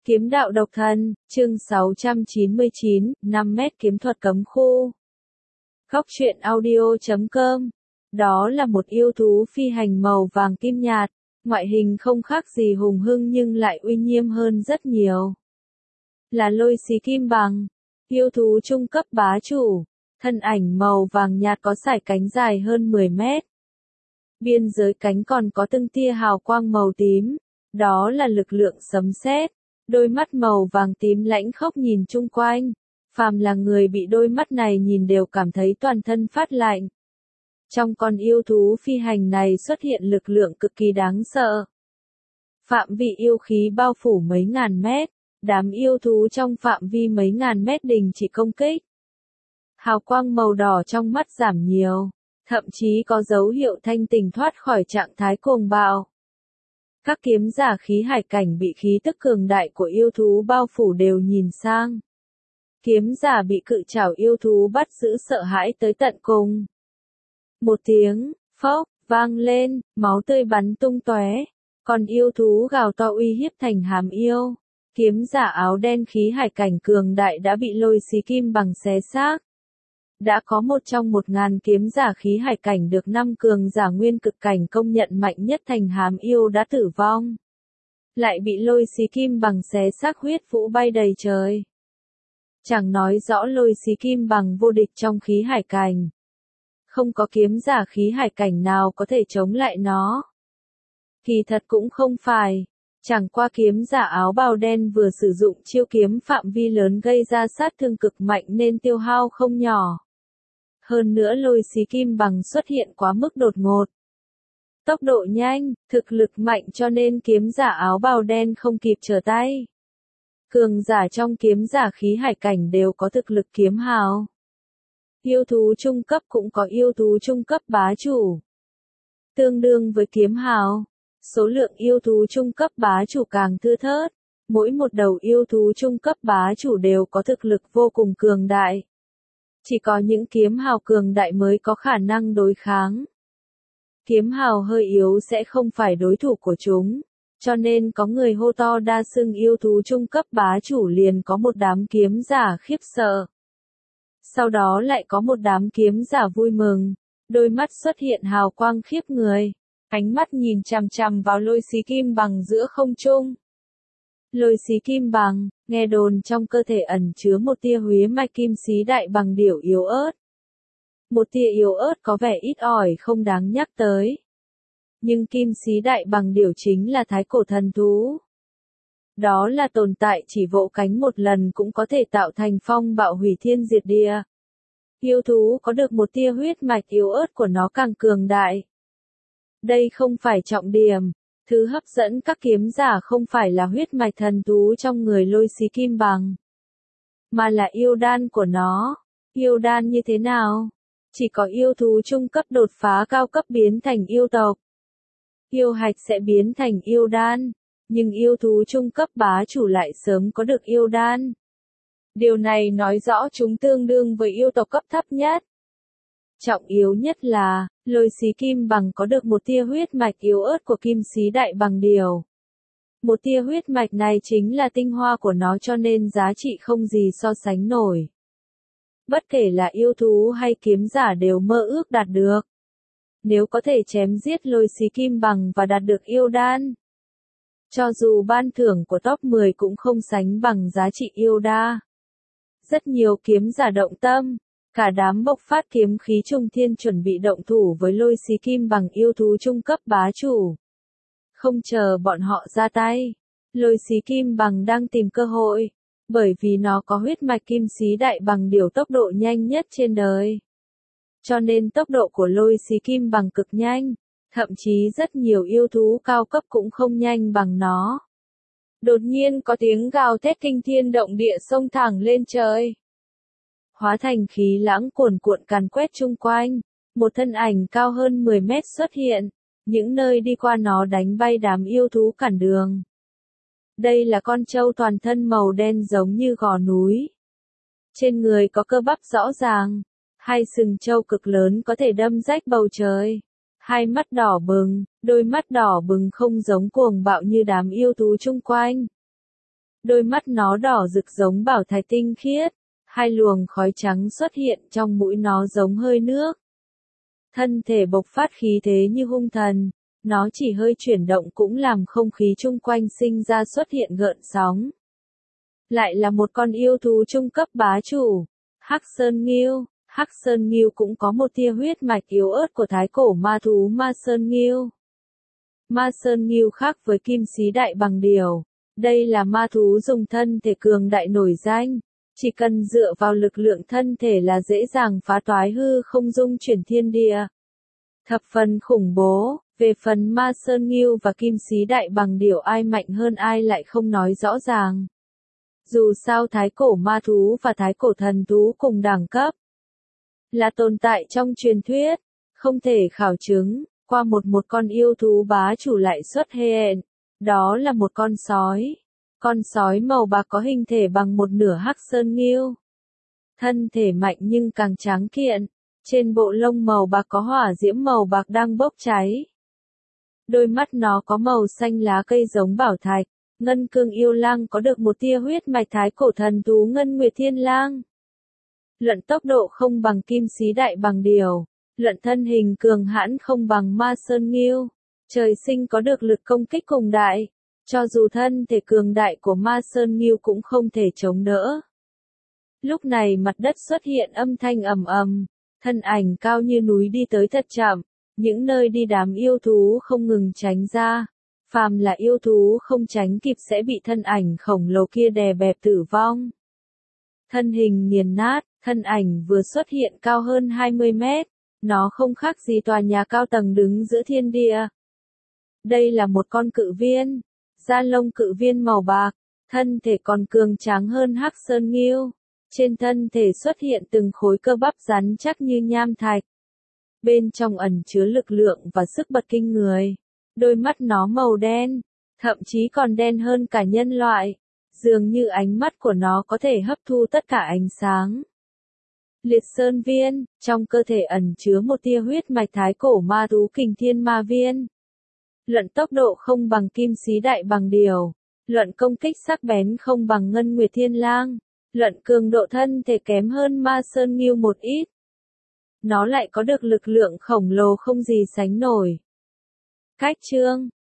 Kiếm đạo độc thân, chương 699, 5 mét kiếm thuật cấm khu. Góc truyện audio.com. Đó là một yêu thú phi hành màu vàng kim nhạt, ngoại hình không khác gì hùng hưng nhưng lại uy nghiêm hơn rất nhiều. Là lôi xí kim bằng, yêu thú trung cấp bá chủ, thân ảnh màu vàng nhạt có sải cánh dài hơn 10 mét. Biên giới cánh còn có từng tia hào quang màu tím, đó là lực lượng sấm sét. Đôi mắt màu vàng tím lãnh khốc nhìn chung quanh, phàm là người bị đôi mắt này nhìn đều cảm thấy toàn thân phát lạnh. Trong con yêu thú phi hành này xuất hiện lực lượng cực kỳ đáng sợ. Phạm vi yêu khí bao phủ mấy ngàn mét, đám yêu thú trong phạm vi mấy ngàn mét đình chỉ công kích. Hào quang màu đỏ trong mắt giảm nhiều, thậm chí có dấu hiệu thanh tỉnh thoát khỏi trạng thái cuồng bạo. Các kiếm giả khí hải cảnh bị khí tức cường đại của yêu thú bao phủ đều nhìn sang. Kiếm giả bị cự trảo yêu thú bắt giữ sợ hãi tới tận cùng. Một tiếng, phốc, vang lên, máu tươi bắn tung tóe. Còn yêu thú gào to uy hiếp thành hàm yêu. Kiếm giả áo đen khí hải cảnh cường đại đã bị lôi xí kim bằng xé xác. Đã có một trong 1000 kiếm giả khí hải cảnh được 5 cường giả nguyên cực cảnh công nhận mạnh nhất thành hàm yêu đã tử vong. Lại bị lôi xí kim bằng xé xác huyết vũ bay đầy trời. Chẳng nói rõ lôi xí kim bằng vô địch trong khí hải cảnh. Không có kiếm giả khí hải cảnh nào có thể chống lại nó. Kỳ thật cũng không phải. Chẳng qua kiếm giả áo bào đen vừa sử dụng chiêu kiếm phạm vi lớn gây ra sát thương cực mạnh nên tiêu hao không nhỏ. Hơn nữa lôi xí kim bằng xuất hiện quá mức đột ngột. Tốc độ nhanh, thực lực mạnh cho nên kiếm giả áo bào đen không kịp trở tay. Cường giả trong kiếm giả khí hải cảnh đều có thực lực kiếm hào. Yêu thú trung cấp cũng có yêu thú trung cấp bá chủ. Tương đương với kiếm hào, số lượng yêu thú trung cấp bá chủ càng thưa thớt. Mỗi một đầu yêu thú trung cấp bá chủ đều có thực lực vô cùng cường đại. Chỉ có những kiếm hào cường đại mới có khả năng đối kháng. Kiếm hào hơi yếu sẽ không phải đối thủ của chúng, cho nên có người hô to đa xưng yêu thú trung cấp bá chủ liền có một đám kiếm giả khiếp sợ. Sau đó lại có một đám kiếm giả vui mừng, đôi mắt xuất hiện hào quang khiếp người, ánh mắt nhìn chằm chằm vào lôi xí kim bằng giữa không trung. Lôi xí kim bằng, nghe đồn trong cơ thể ẩn chứa một tia huyết mạch kim xí đại bằng điểu yếu ớt. Một tia yếu ớt có vẻ ít ỏi không đáng nhắc tới. Nhưng kim xí đại bằng điểu chính là thái cổ thần thú. Đó là tồn tại chỉ vỗ cánh một lần cũng có thể tạo thành phong bạo hủy thiên diệt địa. Yêu thú có được một tia huyết mạch yếu ớt của nó càng cường đại. Đây không phải trọng điểm. Thứ hấp dẫn các kiếm giả không phải là huyết mạch thần thú trong người lôi xí kim bằng, mà là yêu đan của nó. Yêu đan như thế nào? Chỉ có yêu thú trung cấp đột phá cao cấp biến thành yêu tộc. Yêu hạch sẽ biến thành yêu đan, nhưng yêu thú trung cấp bá chủ lại sớm có được yêu đan. Điều này nói rõ chúng tương đương với yêu tộc cấp thấp nhất. Trọng yếu nhất là, lôi xí kim bằng có được một tia huyết mạch yếu ớt của kim xí đại bằng điểu. Một tia huyết mạch này chính là tinh hoa của nó cho nên giá trị không gì so sánh nổi. Bất kể là yêu thú hay kiếm giả đều mơ ước đạt được. Nếu có thể chém giết lôi xí kim bằng và đạt được yêu đan. Cho dù ban thưởng của top 10 cũng không sánh bằng giá trị yêu đa. Rất nhiều kiếm giả động tâm. Cả đám bộc phát kiếm khí trung thiên chuẩn bị động thủ với lôi xí kim bằng yêu thú trung cấp bá chủ. Không chờ bọn họ ra tay, lôi xí kim bằng đang tìm cơ hội, bởi vì nó có huyết mạch kim xí đại bằng điểu tốc độ nhanh nhất trên đời. Cho nên tốc độ của lôi xí kim bằng cực nhanh, thậm chí rất nhiều yêu thú cao cấp cũng không nhanh bằng nó. Đột nhiên có tiếng gào thét kinh thiên động địa xông thẳng lên trời. Hóa thành khí lãng cuồn cuộn càn quét chung quanh, một thân ảnh cao hơn 10 mét xuất hiện, những nơi đi qua nó đánh bay đám yêu thú cản đường. Đây là con trâu toàn thân màu đen giống như gò núi. Trên người có cơ bắp rõ ràng, hai sừng trâu cực lớn có thể đâm rách bầu trời. Hai mắt đỏ bừng, đôi mắt đỏ bừng không giống cuồng bạo như đám yêu thú chung quanh. Đôi mắt nó đỏ rực giống bảo thạch tinh khiết, hai luồng khói trắng xuất hiện trong mũi nó giống hơi nước. Thân thể bộc phát khí thế như hung thần, nó chỉ hơi chuyển động cũng làm không khí chung quanh sinh ra xuất hiện gợn sóng. Lại là một con yêu thú trung cấp bá chủ, Hắc Sơn Ngưu. Hắc Sơn Ngưu cũng có một tia huyết mạch yếu ớt của thái cổ ma thú Ma Sơn Ngưu. Ma Sơn Ngưu khác với Kim Xí Đại Bằng Điểu. Đây là ma thú dùng thân thể cường đại nổi danh, chỉ cần dựa vào lực lượng thân thể là dễ dàng phá toái hư không dung chuyển thiên địa. Thập phần khủng bố, về phần Ma Sơn Ngưu và Kim Xí Đại Bằng Điểu ai mạnh hơn ai lại không nói rõ ràng. Dù sao thái cổ ma thú và thái cổ thần thú cùng đẳng cấp, là tồn tại trong truyền thuyết, không thể khảo chứng, qua một con yêu thú bá chủ lại xuất hiện, đó là một con sói. Con sói màu bạc có hình thể bằng một nửa Hắc Sơn Ngưu. Thân thể mạnh nhưng càng tráng kiện, trên bộ lông màu bạc có hỏa diễm màu bạc đang bốc cháy. Đôi mắt nó có màu xanh lá cây giống bảo thạch. Ngân Cương Yêu Lang có được một tia huyết mạch thái cổ thần thú Ngân Nguyệt Thiên Lang. Luận tốc độ không bằng Kim Xí Đại Bằng Điểu, luận thân hình cường hãn không bằng Ma Sơn Ngưu. Trời sinh có được lực công kích cùng đại, cho dù thân thể cường đại của Ma Sơn Ngưu cũng không thể chống đỡ. Lúc này mặt đất xuất hiện âm thanh ầm ầm, thân ảnh cao như núi đi tới thật chậm, những nơi đi đám yêu thú không ngừng tránh ra. Phàm là yêu thú không tránh kịp sẽ bị thân ảnh khổng lồ kia đè bẹp tử vong. Thân hình nghiền nát, thân ảnh vừa xuất hiện cao hơn 20 mét, nó không khác gì tòa nhà cao tầng đứng giữa thiên địa. Đây là một con cự viên, da lông cự viên màu bạc, thân thể còn cường tráng hơn Hắc Sơn Ngưu. Trên thân thể xuất hiện từng khối cơ bắp rắn chắc như nham thạch. Bên trong ẩn chứa lực lượng và sức bật kinh người. Đôi mắt nó màu đen, thậm chí còn đen hơn cả nhân loại, dường như ánh mắt của nó có thể hấp thu tất cả ánh sáng. Liệt Sơn Viên, trong cơ thể ẩn chứa một tia huyết mạch thái cổ ma thú Kình Thiên Ma Viên. Luận tốc độ không bằng Kim Xí Đại Bằng Điểu, luận công kích sắc bén không bằng Ngân Nguyệt Thiên Lang, luận cường độ thân thể kém hơn Ma Sơn Ngưu một ít. Nó lại có được lực lượng khổng lồ không gì sánh nổi. Cách chương